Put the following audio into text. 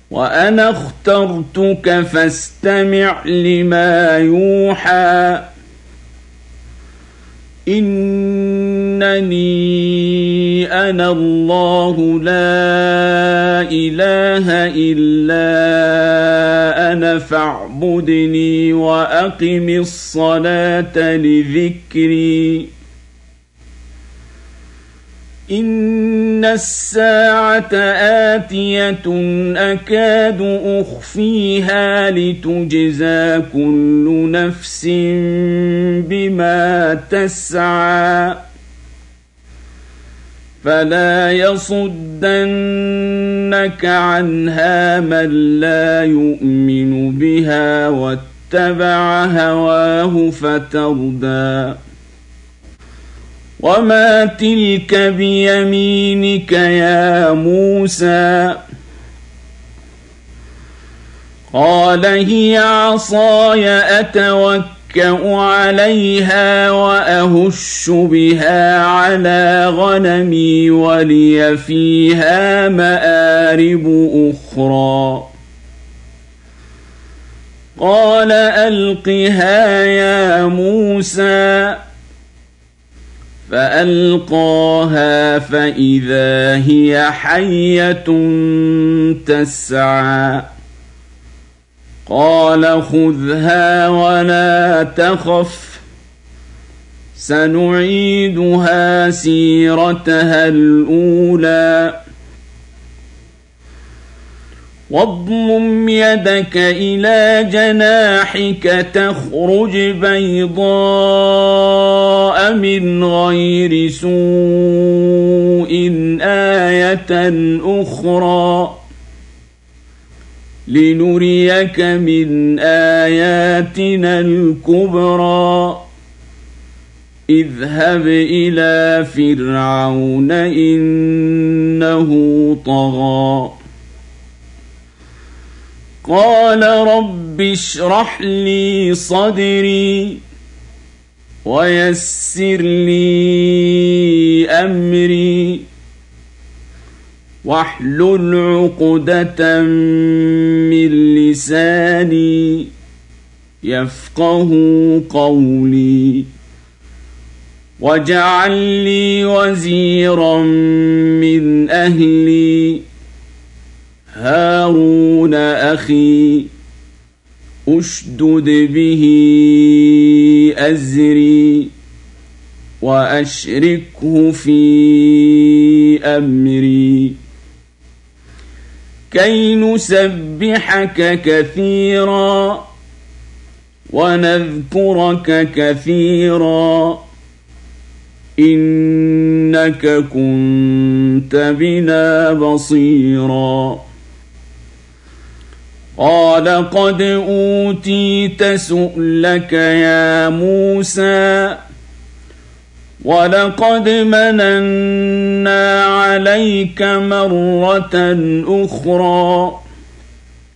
وأنا اخترتك فاستمع لما يوحى إنني أنا الله لا إله إلا أنا فاعبدني وأقم الصلاة لذكري إن الساعة آتية أكاد أخفيها لتجزى كل نفس بما تسعى فلا يصدنك عنها من لا يؤمن بها واتبع هواه فتردى وما تلك بيمينك يا موسى قال هي عصاي أتوكأ عليها وأهش بها على غنمي ولي فيها مآرب أخرى قال ألقها يا موسى فألقاها فإذا هي حية تسعى قال خذها ولا تخف سنعيدها سيرتها الأولى واضمم يدك إلى جناحك تخرج بيضاء من غير سوء آية أخرى لنريك من آياتنا الكبرى اذهب إلى فرعون إنه طغى قال رب اشرح لي صدري ويسر لي أمري واحلل عقدة من لساني يفقه قولي واجعل لي وزيرا من أهلي هارون أخي أشدد به أزري وأشركه في أمري كي نسبحك كثيرا ونذكرك كثيرا إنك كنت بنا بصيرا قال قد أوتيت سؤلك يا موسى ولقد مننا عليك مرة أخرى